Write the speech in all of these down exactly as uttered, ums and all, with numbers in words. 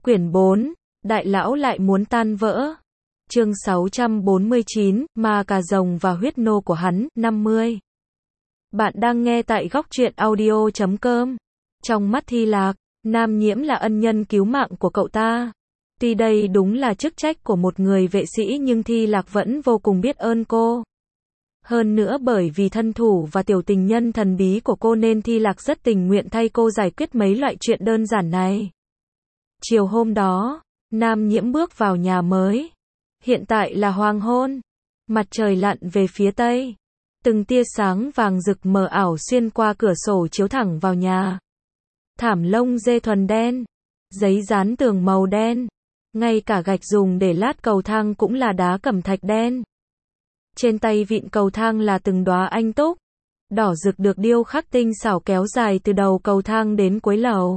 Quyển bốn, Đại lão lại muốn tan vỡ. Chương sáu trăm bốn mươi chín, Ma cà rồng và huyết nô của hắn, năm mươi. Bạn đang nghe tại góc truyện audio chấm com. Trong mắt Thi Lạc, Nam Nhiễm là ân nhân cứu mạng của cậu ta. Tuy đây đúng là chức trách của một người vệ sĩ nhưng Thi Lạc vẫn vô cùng biết ơn cô. Hơn nữa bởi vì thân thủ và tiểu tình nhân thần bí của cô nên Thi Lạc rất tình nguyện thay cô giải quyết mấy loại chuyện đơn giản này. Chiều hôm đó, Nam Nhiễm bước vào nhà mới. Hiện tại là hoàng hôn. Mặt trời lặn về phía tây. Từng tia sáng vàng rực mờ ảo xuyên qua cửa sổ chiếu thẳng vào nhà. Thảm lông dê thuần đen. Giấy dán tường màu đen. Ngay cả gạch dùng để lát cầu thang cũng là đá cẩm thạch đen. Trên tay vịn cầu thang là từng đóa anh túc. Đỏ rực được điêu khắc tinh xảo kéo dài từ đầu cầu thang đến cuối lầu.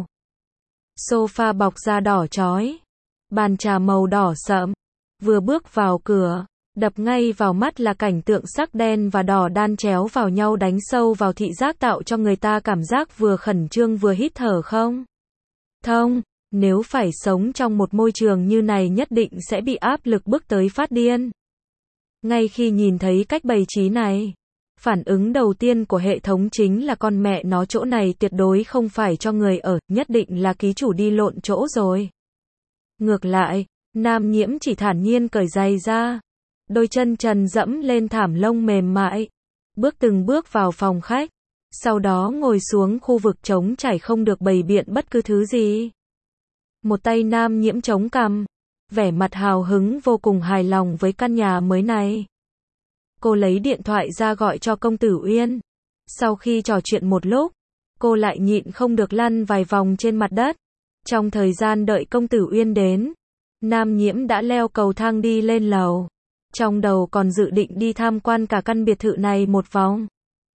Sofa bọc da đỏ chói. Bàn trà màu đỏ sậm. Vừa bước vào cửa, đập ngay vào mắt là cảnh tượng sắc đen và đỏ đan chéo vào nhau đánh sâu vào thị giác tạo cho người ta cảm giác vừa khẩn trương vừa hít thở không thông. Nếu phải sống trong một môi trường như này nhất định sẽ bị áp lực bức tới phát điên. Ngay khi nhìn thấy cách bày trí này, phản ứng đầu tiên của hệ thống chính là con mẹ nó chỗ này tuyệt đối không phải cho người ở, nhất định là ký chủ đi lộn chỗ rồi. Ngược lại, Nam Nhiễm chỉ thản nhiên cởi giày ra, đôi chân trần dẫm lên thảm lông mềm mại, bước từng bước vào phòng khách, sau đó ngồi xuống khu vực trống trải không được bày biện bất cứ thứ gì. Một tay Nam Nhiễm chống cằm, vẻ mặt hào hứng vô cùng hài lòng với căn nhà mới này. Cô lấy điện thoại ra gọi cho công tử Uyên. Sau khi trò chuyện một lúc, cô lại nhịn không được lăn vài vòng trên mặt đất. Trong thời gian đợi công tử Uyên đến, Nam Nhiễm đã leo cầu thang đi lên lầu. Trong đầu còn dự định đi tham quan cả căn biệt thự này một vòng.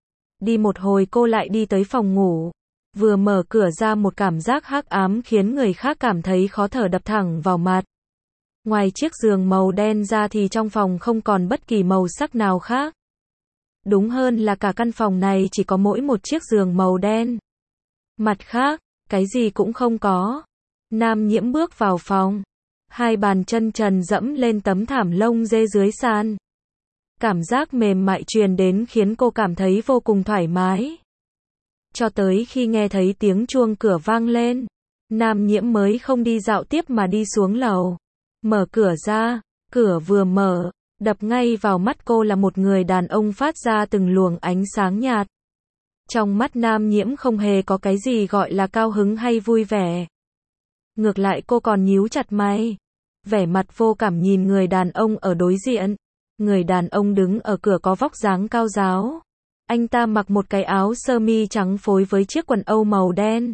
Đi một hồi cô lại đi tới phòng ngủ. Vừa mở cửa ra một cảm giác hắc ám khiến người khác cảm thấy khó thở đập thẳng vào mặt. Ngoài chiếc giường màu đen ra thì trong phòng không còn bất kỳ màu sắc nào khác. Đúng hơn là cả căn phòng này chỉ có mỗi một chiếc giường màu đen. Mặt khác, cái gì cũng không có. Nam Nhiễm bước vào phòng. Hai bàn chân trần dẫm lên tấm thảm lông dê dưới sàn. Cảm giác mềm mại truyền đến khiến cô cảm thấy vô cùng thoải mái. Cho tới khi nghe thấy tiếng chuông cửa vang lên, Nam Nhiễm mới không đi dạo tiếp mà đi xuống lầu. Mở cửa ra, cửa vừa mở, đập ngay vào mắt cô là một người đàn ông phát ra từng luồng ánh sáng nhạt. Trong mắt Nam Nhiễm không hề có cái gì gọi là cao hứng hay vui vẻ. Ngược lại cô còn nhíu chặt mày, vẻ mặt vô cảm nhìn người đàn ông ở đối diện. Người đàn ông đứng ở cửa có vóc dáng cao ráo. Anh ta mặc một cái áo sơ mi trắng phối với chiếc quần âu màu đen.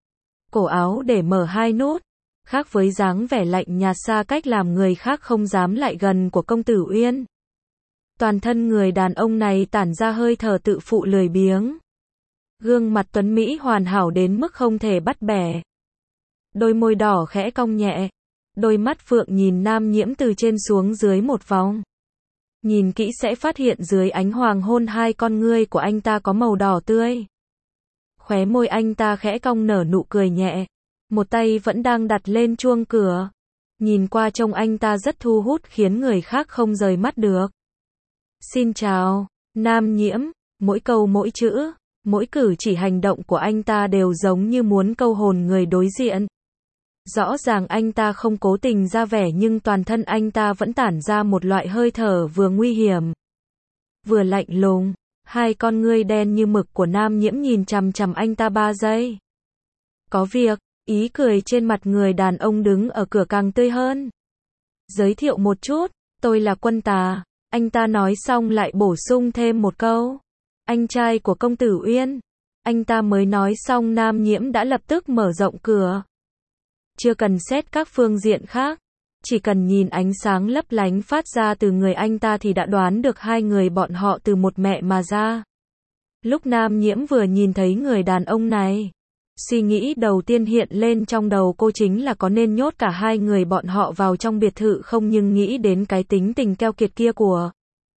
Cổ áo để mở hai nút. Khác với dáng vẻ lạnh nhạt xa cách làm người khác không dám lại gần của công tử Uyên. Toàn thân người đàn ông này tản ra hơi thở tự phụ lười biếng. Gương mặt tuấn mỹ hoàn hảo đến mức không thể bắt bẻ. Đôi môi đỏ khẽ cong nhẹ. Đôi mắt phượng nhìn Nam Nhiễm từ trên xuống dưới một vòng. Nhìn kỹ sẽ phát hiện dưới ánh hoàng hôn hai con ngươi của anh ta có màu đỏ tươi. Khóe môi anh ta khẽ cong nở nụ cười nhẹ. Một tay vẫn đang đặt lên chuông cửa. Nhìn qua trông anh ta rất thu hút khiến người khác không rời mắt được. Xin chào, Nam Nhiễm. Mỗi câu mỗi chữ, mỗi cử chỉ hành động của anh ta đều giống như muốn câu hồn người đối diện. Rõ ràng anh ta không cố tình ra vẻ nhưng toàn thân anh ta vẫn tản ra một loại hơi thở vừa nguy hiểm, vừa lạnh lùng. Hai con ngươi đen như mực của Nam Nhiễm nhìn chằm chằm anh ta ba giây. Có việc, ý cười trên mặt người đàn ông đứng ở cửa càng tươi hơn. Giới thiệu một chút, tôi là Quân Tà. Anh ta nói xong lại bổ sung thêm một câu. Anh trai của công tử Uyên. Anh ta mới nói xong Nam Nhiễm đã lập tức mở rộng cửa. Chưa cần xét các phương diện khác, chỉ cần nhìn ánh sáng lấp lánh phát ra từ người anh ta thì đã đoán được hai người bọn họ từ một mẹ mà ra. Lúc Nam Nhiễm vừa nhìn thấy người đàn ông này, suy nghĩ đầu tiên hiện lên trong đầu cô chính là có nên nhốt cả hai người bọn họ vào trong biệt thự không, nhưng nghĩ đến cái tính tình keo kiệt kia của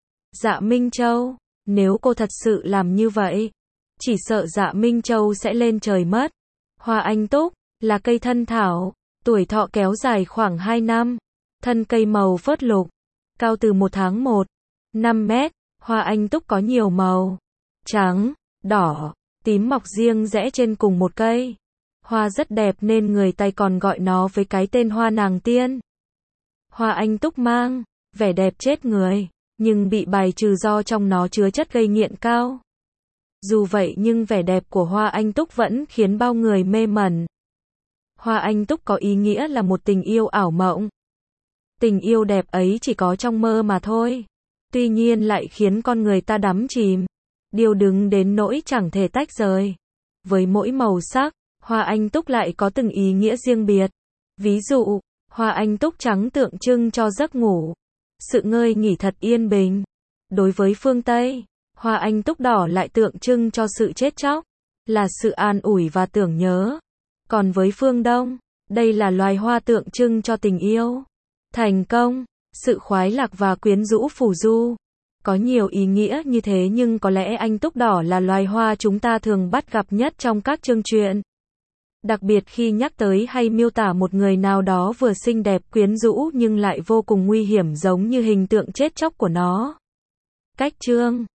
Dạ Minh Châu, nếu cô thật sự làm như vậy, chỉ sợ Dạ Minh Châu sẽ lên trời mất. Hoa anh túc là cây thân thảo, Tuổi thọ kéo dài khoảng hai năm. Thân cây màu phớt lục. Cao từ một tháng một phẩy năm mét. Hoa anh túc có nhiều màu. Trắng, đỏ, tím mọc riêng rẽ trên cùng một cây. Hoa rất đẹp nên người Tây còn gọi nó với cái tên hoa nàng tiên. Hoa anh túc mang vẻ đẹp chết người, nhưng bị bài trừ do trong nó chứa chất gây nghiện cao. Dù vậy nhưng vẻ đẹp của hoa anh túc vẫn khiến bao người mê mẩn. Hoa anh túc có ý nghĩa là một tình yêu ảo mộng. Tình yêu đẹp ấy chỉ có trong mơ mà thôi. Tuy nhiên lại khiến con người ta đắm chìm, điêu đứng đến nỗi chẳng thể tách rời. Với mỗi màu sắc, hoa anh túc lại có từng ý nghĩa riêng biệt. Ví dụ, hoa anh túc trắng tượng trưng cho giấc ngủ, sự ngơi nghỉ thật yên bình. Đối với phương Tây, hoa anh túc đỏ lại tượng trưng cho sự chết chóc, là sự an ủi và tưởng nhớ. Còn với phương Đông, đây là loài hoa tượng trưng cho tình yêu, thành công, sự khoái lạc và quyến rũ phù du. Có nhiều ý nghĩa như thế nhưng có lẽ anh túc đỏ là loài hoa chúng ta thường bắt gặp nhất trong các chương truyện. Đặc biệt khi nhắc tới hay miêu tả một người nào đó vừa xinh đẹp quyến rũ nhưng lại vô cùng nguy hiểm giống như hình tượng chết chóc của nó. Cách chương